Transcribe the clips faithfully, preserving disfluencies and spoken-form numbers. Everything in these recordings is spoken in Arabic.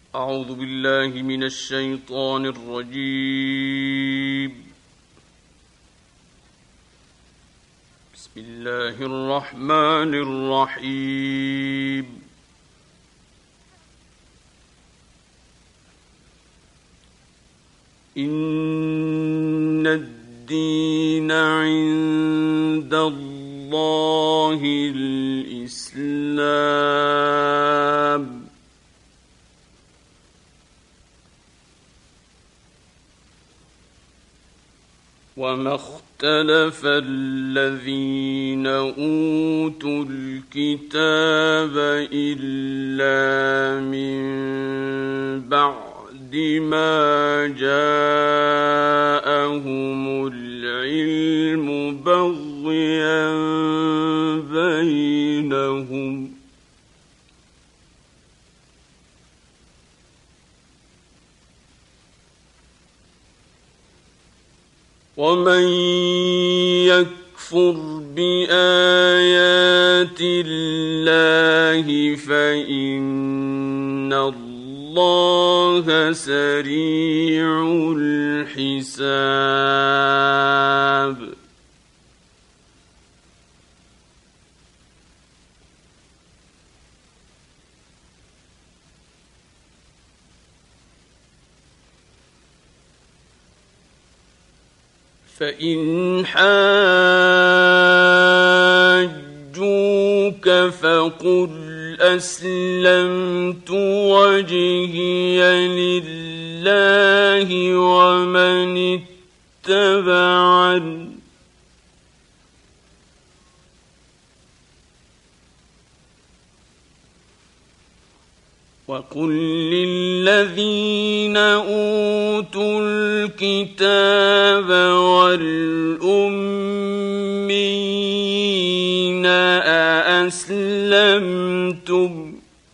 أعوذ بالله من الشيطان الرجيم. بسم الله الرحمن الرحيم. إن الدين عند الله الإسلام وما اختلف الذين أوتوا الكتاب إلا من بعد ما جاءهم العلم بغيا بينهم ومن يكفر بآيات الله فإن الله سريع الحساب. فإن حاجوك فقل أسلمت وجهي لله ومن اتبعني وقل للذين أوتوا الكتاب والأميين أأسلمتم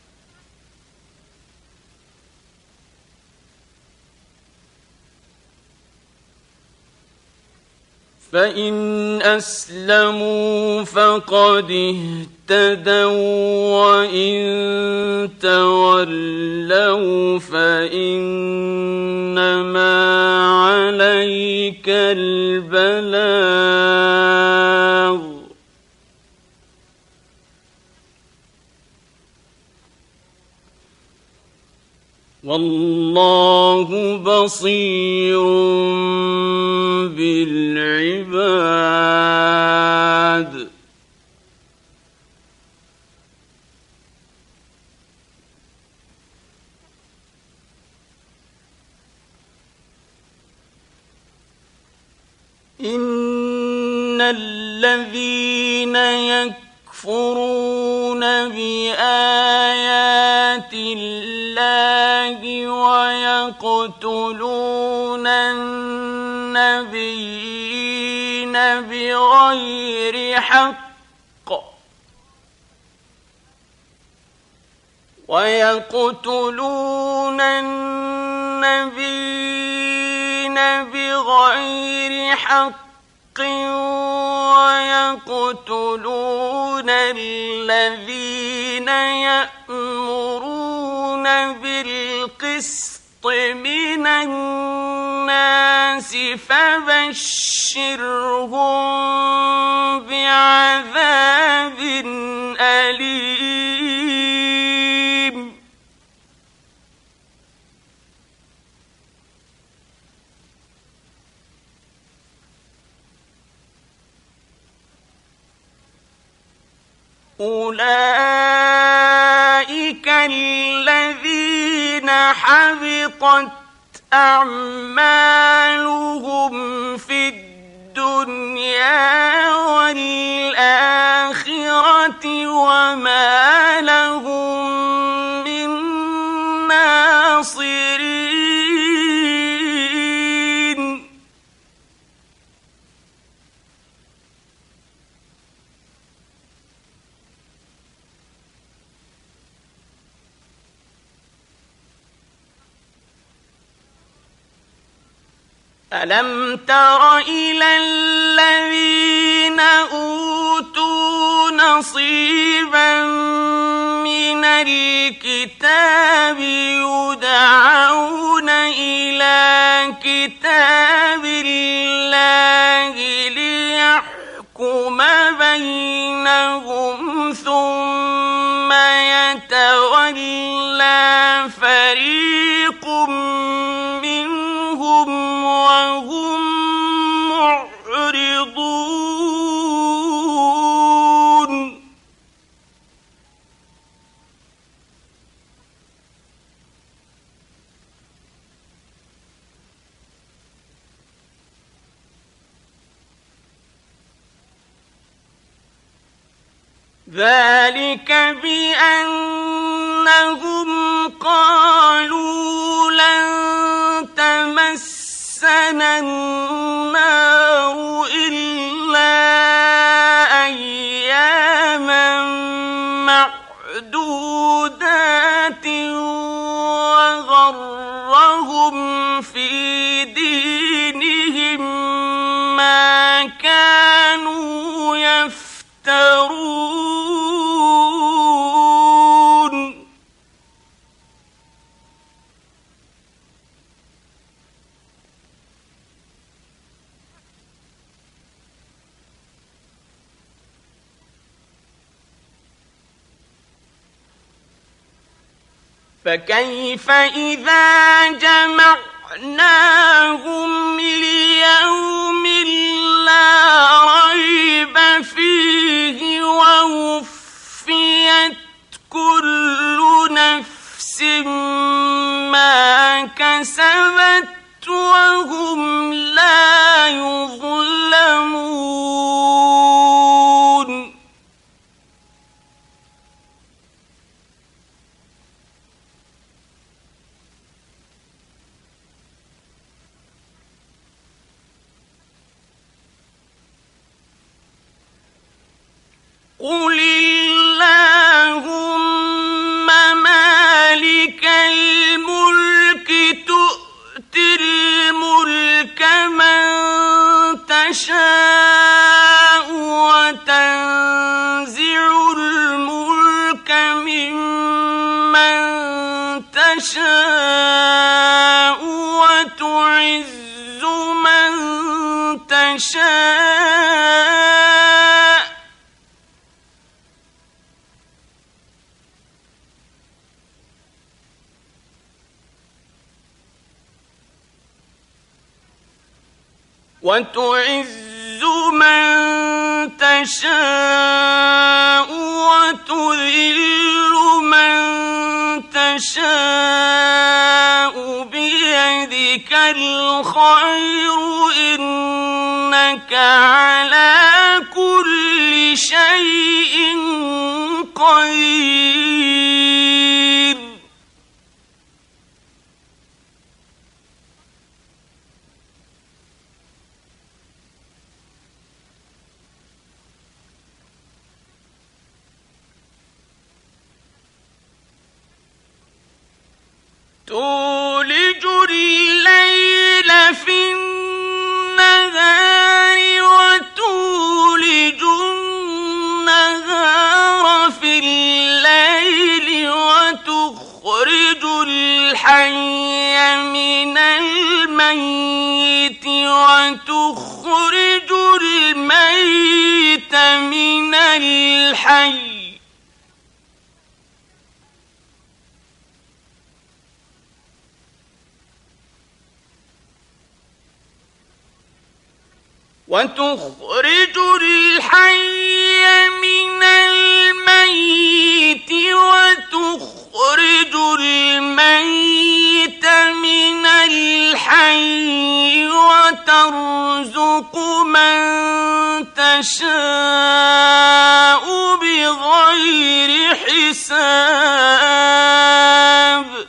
فإن أسلموا فقد اهتدوا وإن تولوا فإنما عليك البلاغ والله بصير بالعباد. إن الذين يكفرون بآيات الله ويقتلون النبيين بغير حق ويقتلون النبيين بغير حق ويقتلون الذين يأمرون بالقسط من الناس فبشرهم بعذاب أليم. أولئك الذين حبطت أعمالهم في الدنيا والآخرة وما لهم من ناصرين. ألم تر إلى الذين أوتوا نصيبا من الكتاب يدعون إلى كتاب الله ليحكم بينهم ثم يتولى فريق منهم وهم معرضون ذلك بأنهم قالوا لن تمسنا النار إلا أياما معدودات وغرهم في دينهم ما كانوا يفترون فكيف إذا جمعناهم ليوم لا ريب فيه ووفيت كل نفس ما كسبت وهم لا يظلمون قل اللهم مالك الملك تؤتي الملك من تشاء وتنزع الملك ممن تشاء وتعز من تشاء وتعز من تشاء وتذل من تشاء بيدك الخير إنك على كل شيء قدير تولج الليل في النهار وتولج النهار في الليل وتخرج الحي من الميت وتخرج الميت من الحي وتخرج الحي من الميت وتخرج الميت من الحي وترزق من تشاء بغير حساب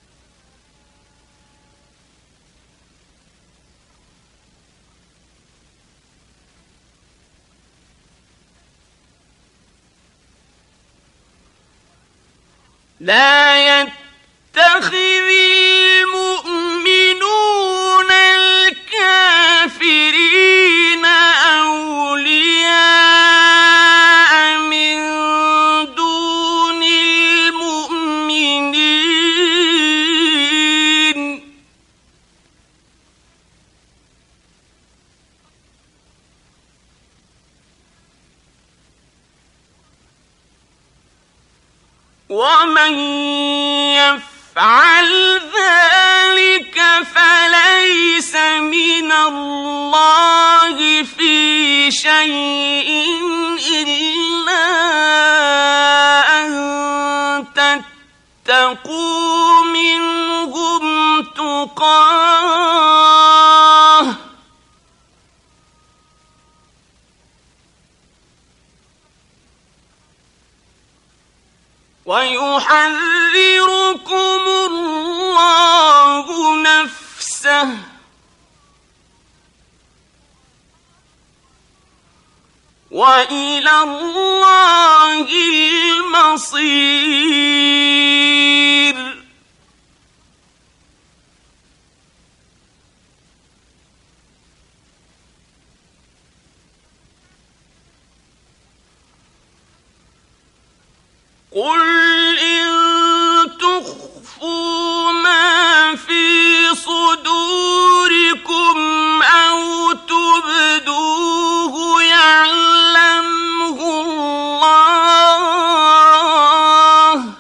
لا يتخذ المؤمنون الكافرين أولياء من دون المؤمنين ومن يفعل ذلك فليس من الله في شيء إلا أن تتقوا منهم تقاه ويحذركم الله نفسه وإلى الله المصير. قل إن تخفوا ما في صدوركم أو تبدوه يعلمه الله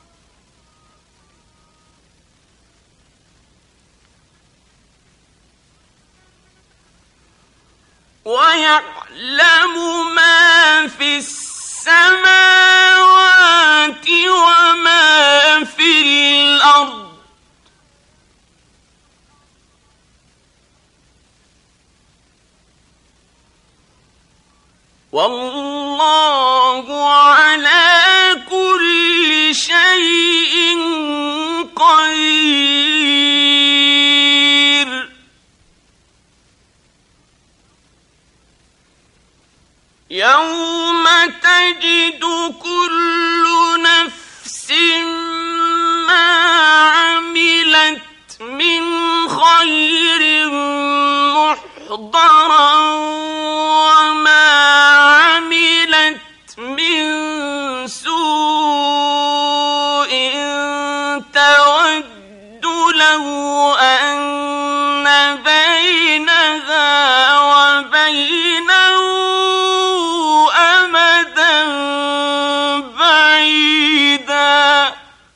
ويعلم ما في السماوات وما في الأرض والله على كل شيء قدير. يوم تجد كل نفس ما عملت من خير محضرا وما عملت من سوء تود لو أن بينها وبينه أمدا بعيدا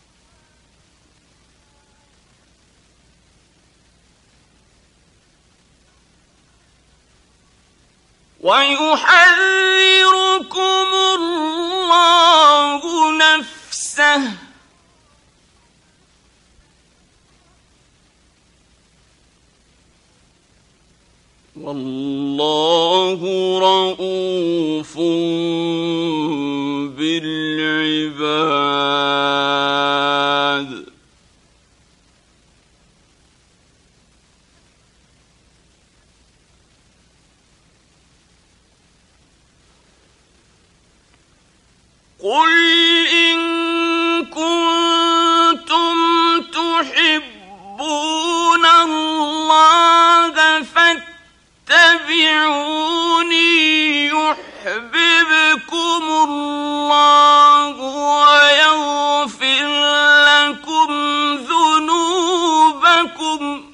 ويحذركم الله نفسه والله رؤوف بالعباد. قل إن كنتم تحبون الله فاتبعوني يحببكم الله ويغفر لكم ذنوبكم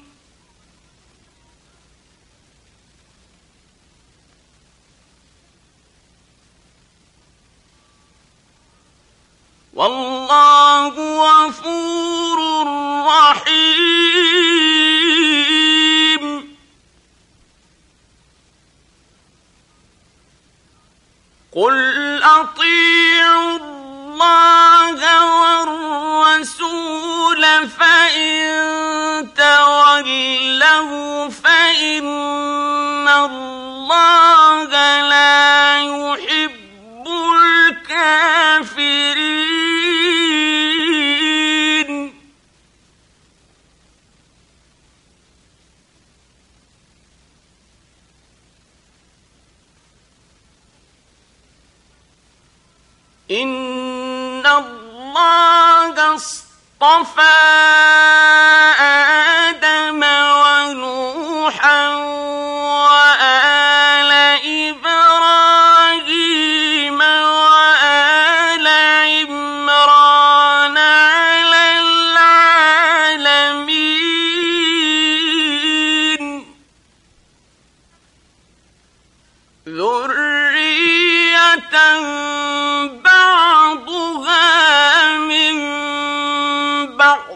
والله غفور رحيم. قل أطيعوا الله والرسول فإن تولوا فإن الله لا يحب الكافرين. إن الله اصطفى آدم ونوحا وآل إبراهيم وآل عمران على العالمين ذرية بعضها من الأرض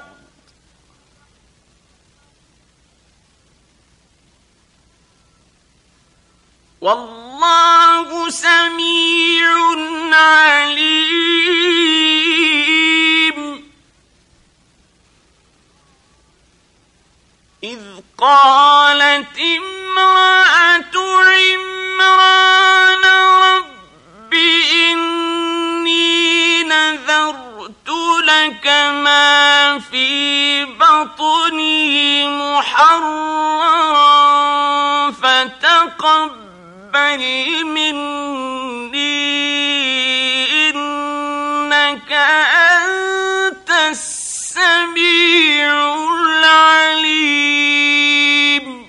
والله سميع عليم. إذ قالت امرأة عمران رب إني نذرت لك ما في بطني محررا فتقبل مني إنك أنت السميع العليم.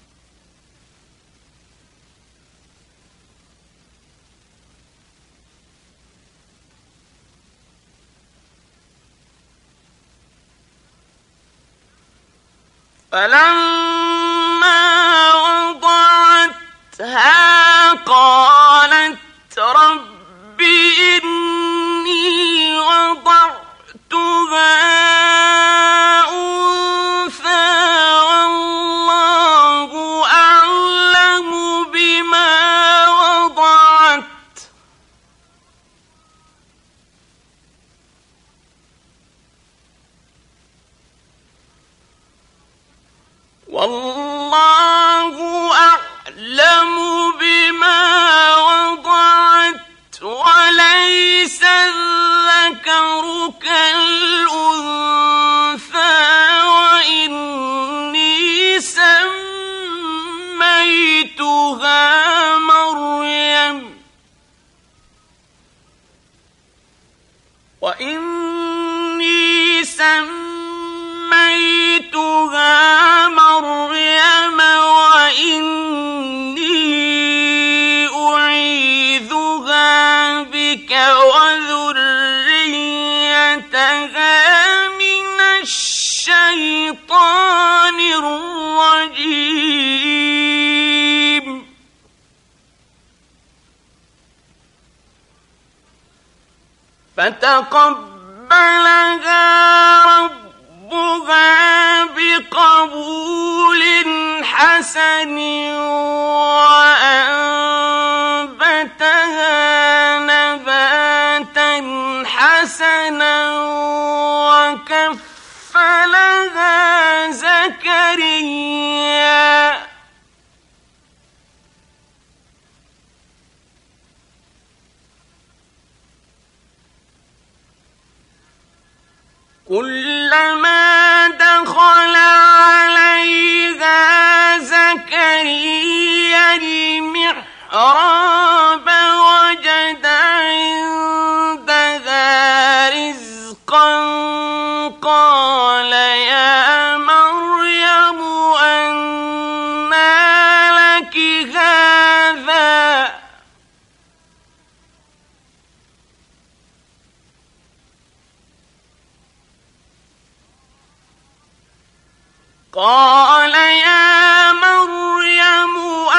فلما وضعتها قالت رب إني وضعتها أنثى والله أعلم بما وضعت والله أعلم بما وضعت وليس الذكر كالأنثى وإني سميتها مريم وإني سميتها مريم وإني أعيذها بك وذريتها من الشيطان الرجيم. فتقبلها ربها بقبول حسن وأنبتها نباتا حسنا وكفلها زكريا كلما دخل عليها زكريا المحراب وجد عندها رزقا قال يا مريم أنى لك هذا قال يا مريم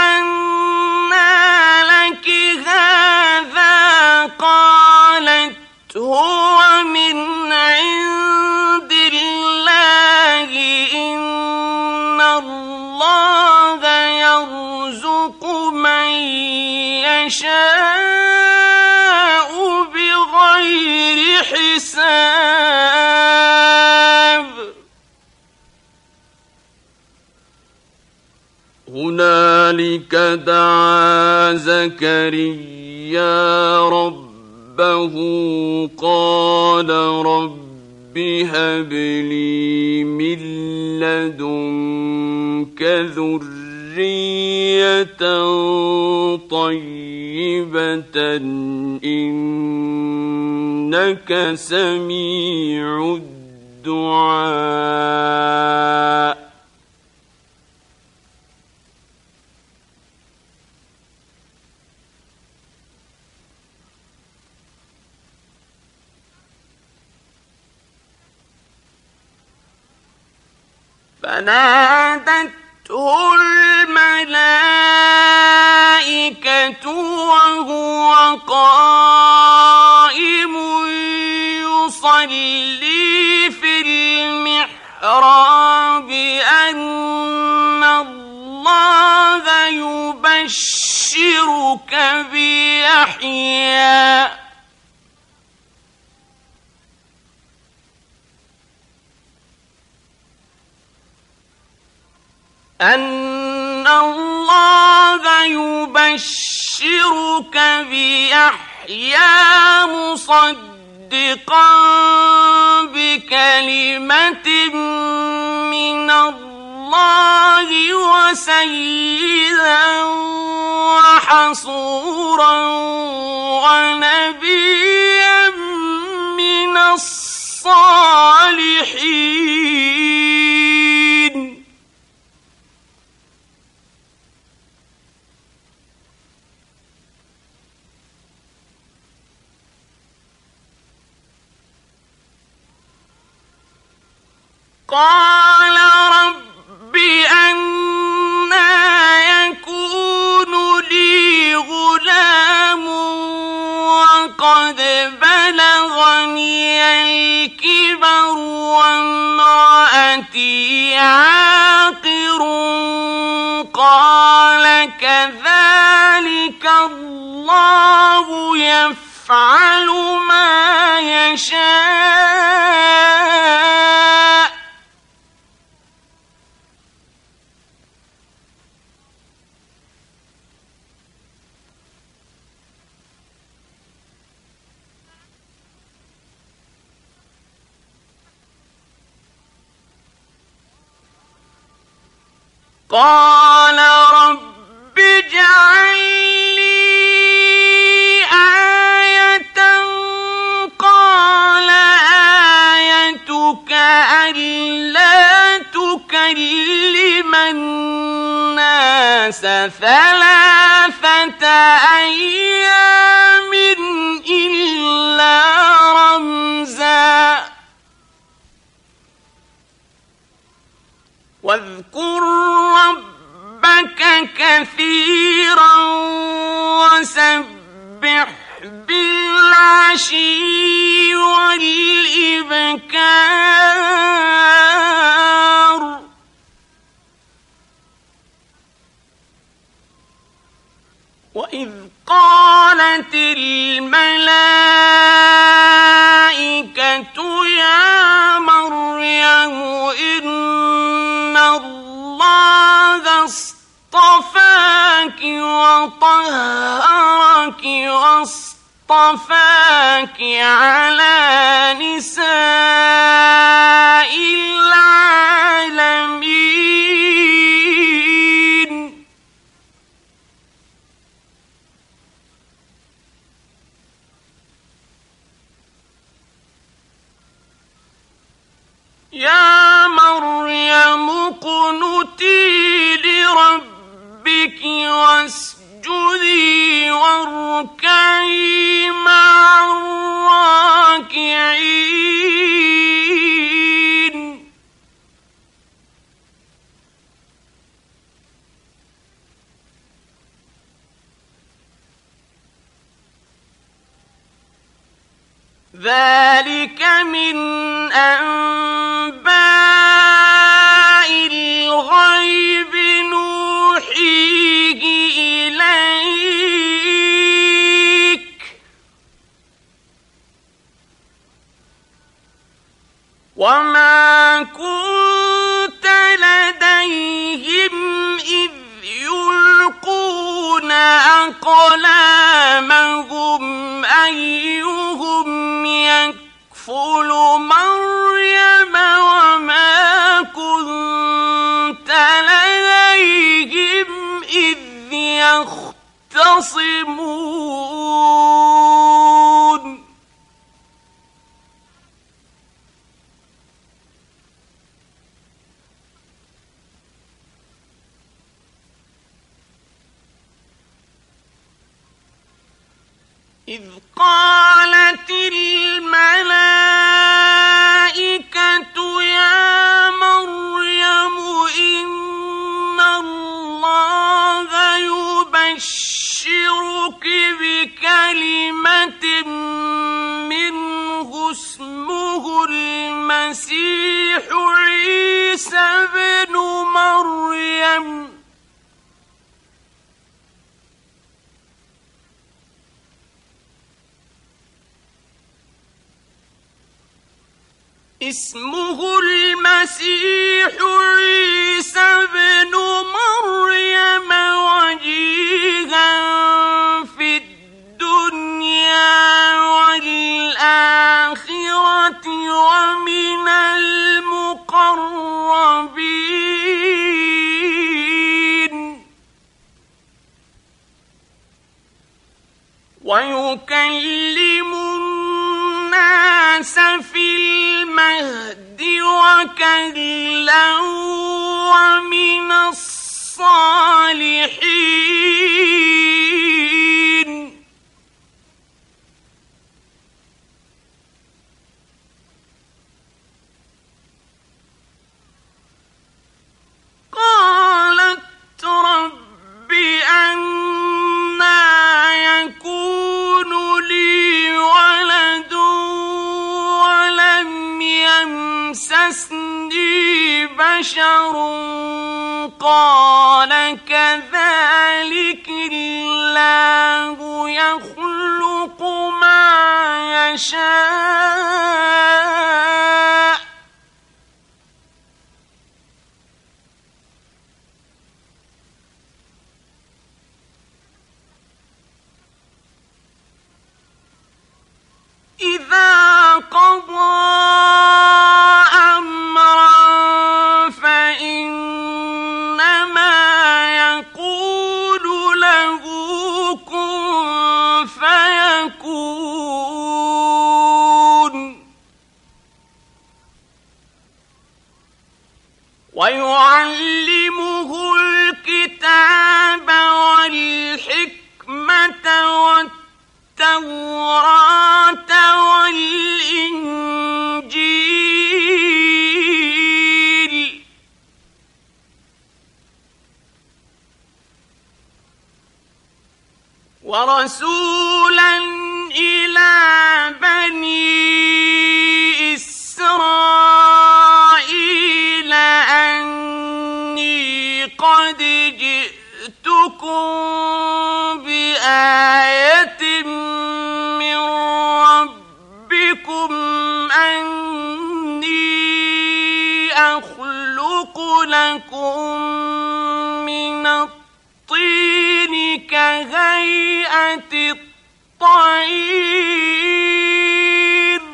أنى لك هذا قالت هو من عند الله إن الله يرزق من يشاء بغير حساب. هنالك دعا زكريا ربه قال رب هب لي من لدنك ذرية طيبة إنك سميع الدعاء. فنادته الملائكة وهو قائم يصلي في الأعراب أن الله يبشرك بيحيى أن الله يبشرك بيحيى مصدقا بكلمة من الله وسيدا وحصورا ونبيا من الصالحين. قال رب أنى يكون لي غلام وقد بلغني الكبر وامرأتي عاقر قال كذلك الله يفعل ما يشاء. قال رب اجعل لي آية قال آيتك ألا تكلم الناس ثلاثة أيام إلا رمزا واذكر ربك كثيرا وسبح بالعشي والإبكار. وإذ قالت الملائكة يا مريم إن الله اصطفاك وطهرك واصطفاك على نساء العالمين. يا مريم اقنتي لربك واسجدي واركعي مع الراكعين. ذلك من أنباء الغيب نوحيه إليك وما كنت لديهم إذ يلقون أقلامهم أيهم يكفل مريم وما كنت لديهم إذ يختصمون. إذ قالت الملائكة يا مريم إن الله يبشرك بكلمة منه اسمه المسيح عيسى ابن مريم اسمه المسيح عيسى ابن مريم وجيها في الدنيا والآخرة ومن المقربين ويكلم الناس في المهد وكهلا ومن الصالحين قالت رب أنى يكون لي ولد ولم يمسسني بشر قال كذلك الله يخلق ما يشاء إذا قضى أمرا فإنما يقول له كن فيكون ويعلمه الكتاب والحكمة والتوراة والإنجيل ورسولا إلى بني إسرائيل أني قد جئتكم بآية من ربكم أني أخلق لكم من الطين كهيئة الطير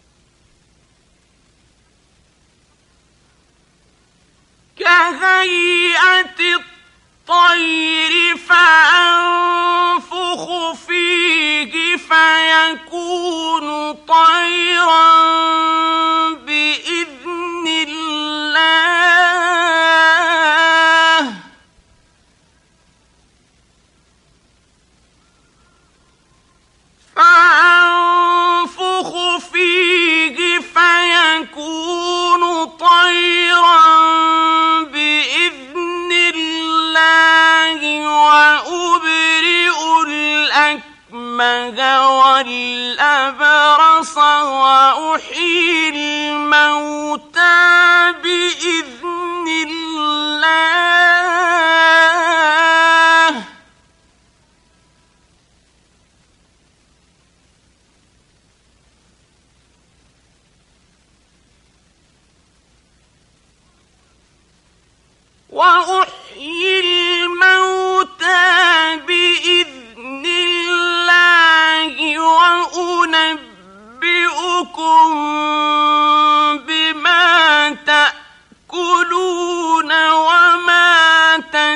كهيئة الطير فأنفخ فيه فيكون طيرا بإذن الله فأنفخ فيه فيكون طيرا بإذن الله وأبرئ الأكمه والأبرص وأحيي الموتى بإذن الله وأحيي الموتى بإذن الله وأنبئكم بما تأكلون وما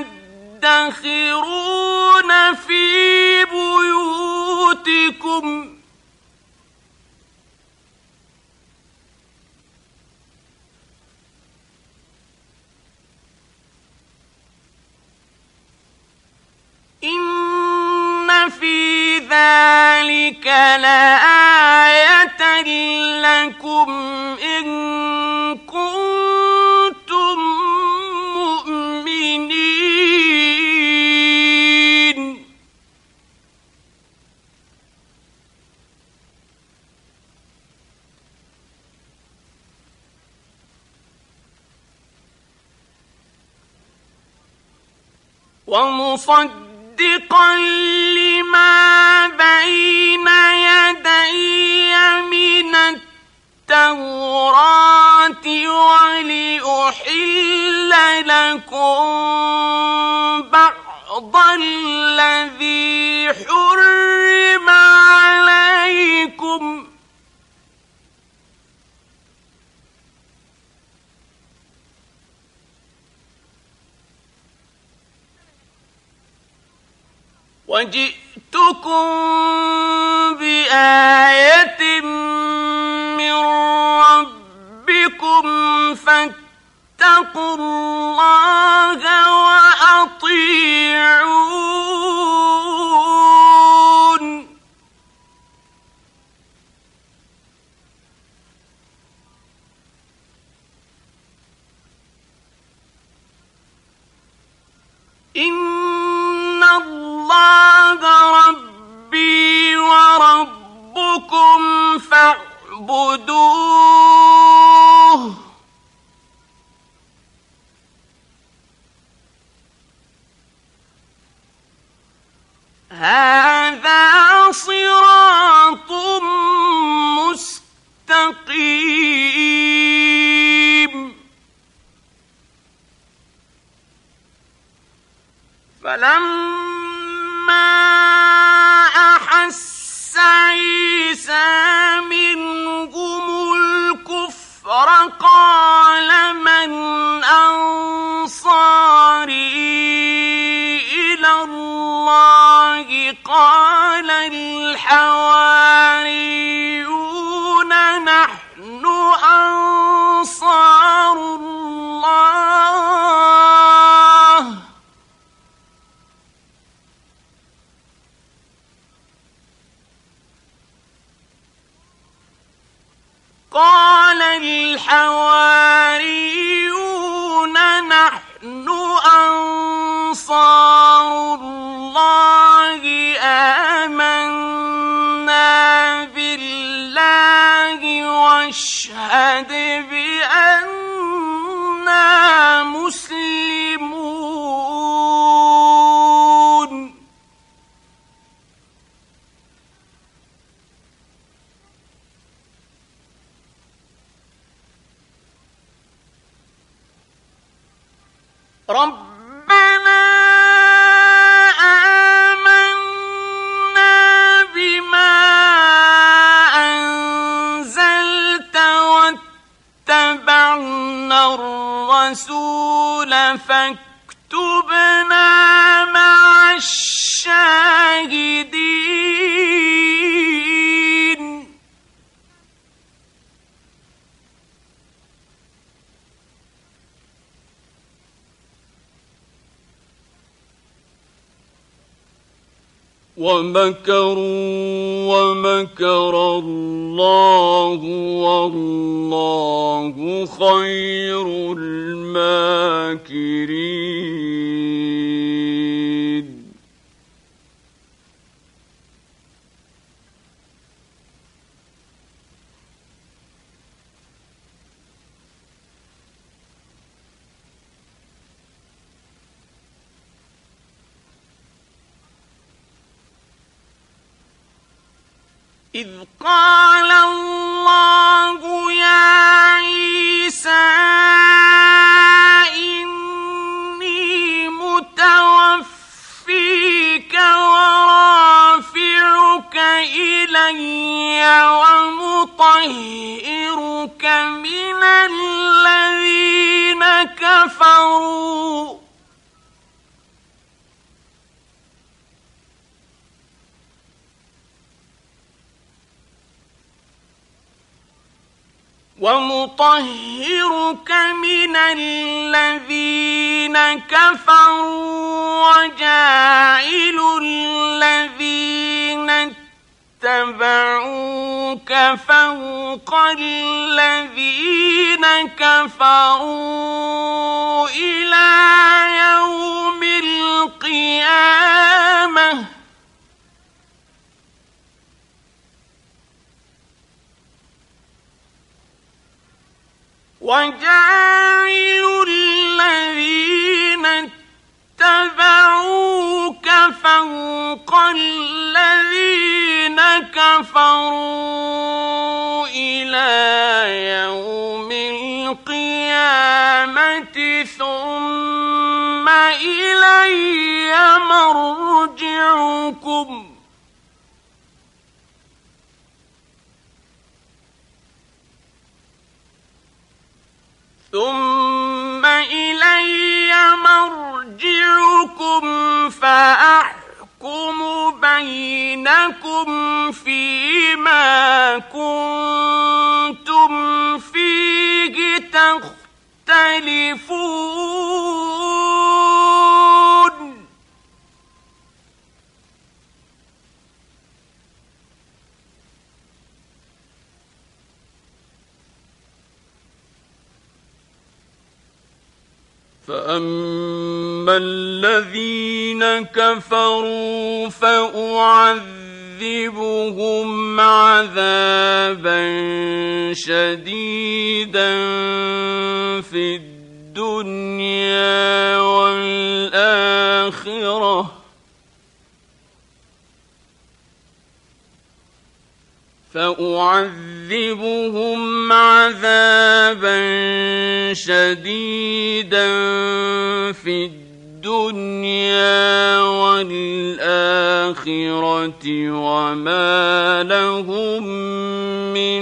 تدخرون في بيوتكم إن في ذلك لآية لكم إن كنتم مؤمنين ومصدقا لما بين يدي من التوراة ولأحل لكم بعض الذي حرم عليكم وجئتكم بآية من ربكم فاتقوا الله وأطيعون إن الله ربي وربكم فاعبدوه هذا صراط مستقيم فلما أحس عيسى منهم الكفر قال من أنصاري إلى الله قال الحواريون نحن أنصار الله قال الحواريون نحن أنصار الله آمنا بالله واشهد بأننا مسلمون ربنا آمنا بما أنزلت واتبعنا الرسول فاكتبنا مع الشاهدين ومكروا ومكر الله والله خير الماكرين إذ قال الله يا عيسى إني متوفيك ورافعك إلي ومطهرك من الذين كفروا ومطهرك من الذين كفروا وجاعل الذين اتبعوك فوق الذين كفروا إلى يوم القيامة وجاعل الذين اتبعوا فوق الذين كفروا إلى يوم القيامة ثم إلي مرجعكم ثم إلي مرجعكم فأحكم بينكم فيما كنتم فيه تختلفون فأما الذين كفروا فأعذبهم عذابا شديدا في الدنيا والآخرة فأعذبهم عذابا شديدا في الدنيا والآخرة وما لهم من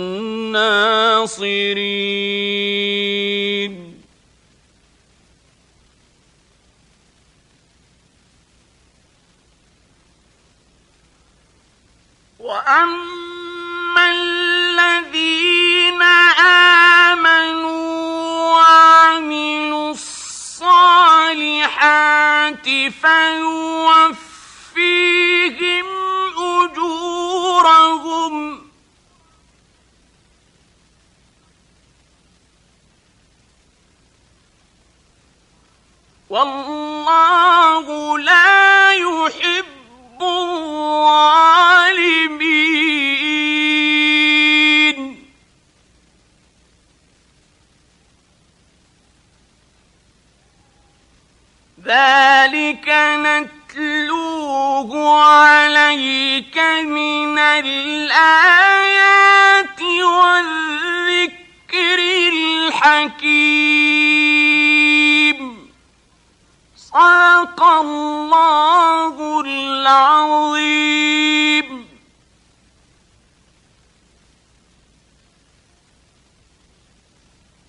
ناصرين وأما الذين آمنوا وعملوا الصالحات فيوفيهم أجورهم والله لا يحب الظالمين ذلك نتلوه عليك من الآيات والذكر الحكيم صدق الله